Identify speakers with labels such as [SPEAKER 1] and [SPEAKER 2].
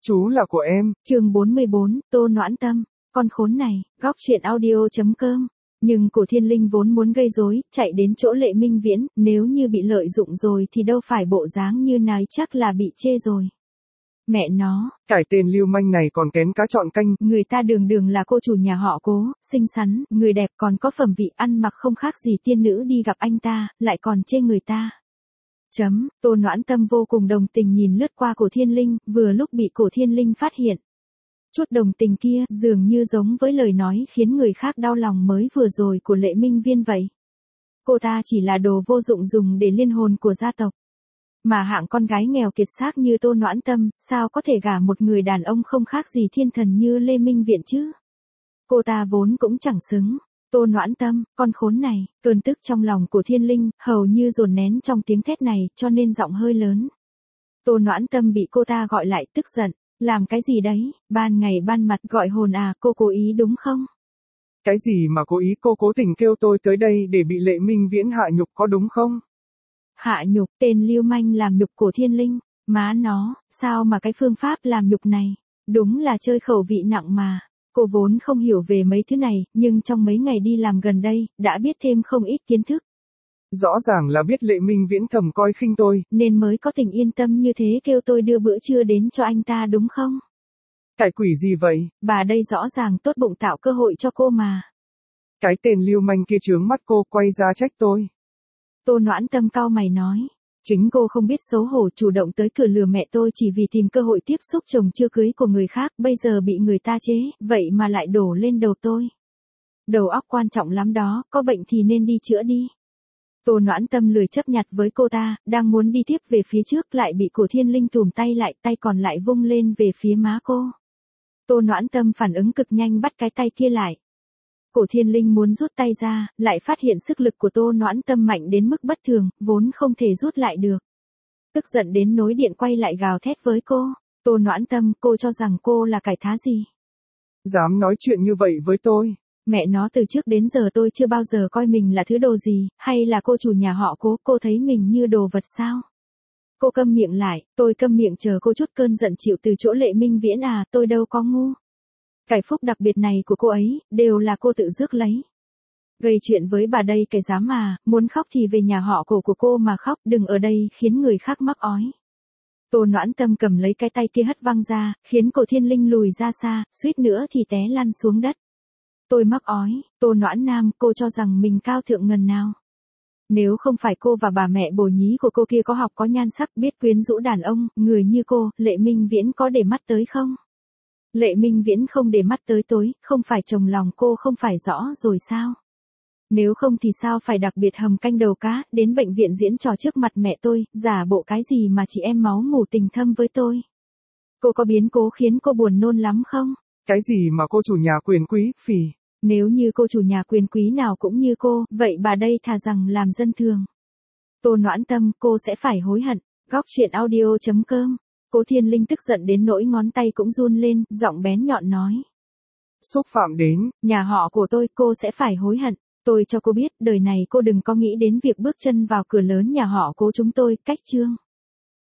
[SPEAKER 1] Chú là của em.
[SPEAKER 2] Chương 44, Tô Noãn Tâm, con khốn này, góc truyện audio.com. Nhưng Cổ Thiên Linh vốn muốn gây rối, chạy đến chỗ Lệ Minh Viễn, nếu như bị lợi dụng rồi thì đâu phải bộ dáng như này, chắc là bị chê rồi. Mẹ nó,
[SPEAKER 1] Cái tên lưu manh này còn kén cá chọn canh.
[SPEAKER 2] Người ta đường đường là cô chủ nhà họ Cố, xinh xắn, người đẹp, còn có phẩm vị, ăn mặc không khác gì tiên nữ đi gặp anh ta, lại còn chê người ta. Tô Noãn Tâm vô cùng đồng tình nhìn lướt qua Cổ Thiên Linh, vừa lúc bị Cổ Thiên Linh phát hiện. Chút đồng tình kia, dường như giống với lời nói khiến người khác đau lòng mới vừa rồi của Lệ Minh Viễn vậy. Cô ta chỉ là đồ vô dụng dùng để liên hồn của gia tộc. Mà hạng con gái nghèo kiệt xác như Tô Noãn Tâm, sao có thể gả một người đàn ông không khác gì thiên thần như Lệ Minh Viễn chứ? Cô ta vốn cũng chẳng xứng. Tô Noãn Tâm, con khốn này, cơn tức trong lòng của Thiên Linh, hầu như dồn nén trong tiếng thét này, cho nên giọng hơi lớn. Tô Noãn Tâm bị cô ta gọi lại tức giận. Làm cái gì đấy, ban ngày ban mặt gọi hồn à, cô cố ý đúng không?
[SPEAKER 1] Cái gì mà cố ý, cô cố tình kêu tôi tới đây để bị Lệ Minh Viễn hạ nhục có đúng không?
[SPEAKER 2] Hạ nhục, tên lưu manh làm nhục của Thiên Linh, má nó, sao mà cái phương pháp làm nhục này, đúng là chơi khẩu vị nặng mà. Cô vốn không hiểu về mấy thứ này, nhưng trong mấy ngày đi làm gần đây, đã biết thêm không ít kiến thức.
[SPEAKER 1] Rõ ràng là biết Lệ Minh Viễn thầm coi khinh tôi,
[SPEAKER 2] nên mới có tình yên tâm như thế kêu tôi đưa bữa trưa đến cho anh ta đúng không?
[SPEAKER 1] Cái quỷ gì vậy?
[SPEAKER 2] Bà đây rõ ràng tốt bụng tạo cơ hội cho cô mà.
[SPEAKER 1] Cái tên lưu manh kia chướng mắt cô, quay ra trách tôi.
[SPEAKER 2] Tô Noãn Tâm cau mày nói. Chính cô không biết xấu hổ chủ động tới cửa lừa mẹ tôi chỉ vì tìm cơ hội tiếp xúc chồng chưa cưới của người khác, bây giờ bị người ta chế, vậy mà lại đổ lên đầu tôi. Đầu óc quan trọng lắm đó, có bệnh thì nên đi chữa đi. Tô Noãn Tâm lười chấp nhặt với cô ta, đang muốn đi tiếp về phía trước lại bị Cổ Thiên Linh tùm tay lại, tay còn lại vung lên về phía má cô. Tô Noãn Tâm phản ứng cực nhanh bắt cái tay kia lại. Cổ Thiên Linh muốn rút tay ra, lại phát hiện sức lực của Tô Noãn Tâm mạnh đến mức bất thường, vốn không thể rút lại được. Tức giận đến nối điện quay lại gào thét với cô. Tô Noãn Tâm, cô cho rằng cô là cải thá gì?
[SPEAKER 1] Dám nói chuyện như vậy với tôi?
[SPEAKER 2] Mẹ nó, từ trước đến giờ tôi chưa bao giờ coi mình là thứ đồ gì, hay là cô chủ nhà họ Cố, cô thấy mình như đồ vật sao? Cô câm miệng lại, tôi câm miệng chờ cô chút cơn giận chịu từ chỗ Lệ Minh Viễn à, tôi đâu có ngu. Cái phúc đặc biệt này của cô ấy, đều là cô tự rước lấy. Gây chuyện với bà đây cái dám mà, muốn khóc thì về nhà họ Cổ của cô mà khóc, đừng ở đây khiến người khác mắc ói. Tô Noãn Tâm cầm lấy cái tay kia hất văng ra, khiến Cổ Thiên Linh lùi ra xa, suýt nữa thì té lăn xuống đất. Tôi mắc ói, Tô Noãn Nam, cô cho rằng mình cao thượng ngần nào. Nếu không phải cô và bà mẹ bồ nhí của cô kia có học có nhan sắc biết quyến rũ đàn ông, người như cô, Lệ Minh Viễn có để mắt tới không? Lệ Minh Viễn không để mắt tới tối, không phải chồng lòng cô không phải rõ rồi sao? Nếu không thì sao phải đặc biệt hầm canh đầu cá, đến bệnh viện diễn trò trước mặt mẹ tôi, giả bộ cái gì mà chị em máu mủ tình thâm với tôi? Cô có biến cố khiến cô buồn nôn lắm không?
[SPEAKER 1] Cái gì mà cô chủ nhà quyền quý, phì.
[SPEAKER 2] Nếu như cô chủ nhà quyền quý nào cũng như cô, vậy bà đây thà rằng làm dân thường. Tô Noãn Tâm, cô sẽ phải hối hận. Góc truyện audio.com. Cố Thiên Linh tức giận đến nỗi ngón tay cũng run lên, giọng bén nhọn nói.
[SPEAKER 1] Xúc phạm đến
[SPEAKER 2] nhà họ của tôi, cô sẽ phải hối hận. Tôi cho cô biết, đời này cô đừng có nghĩ đến việc bước chân vào cửa lớn nhà họ Cố chúng tôi, cách chương.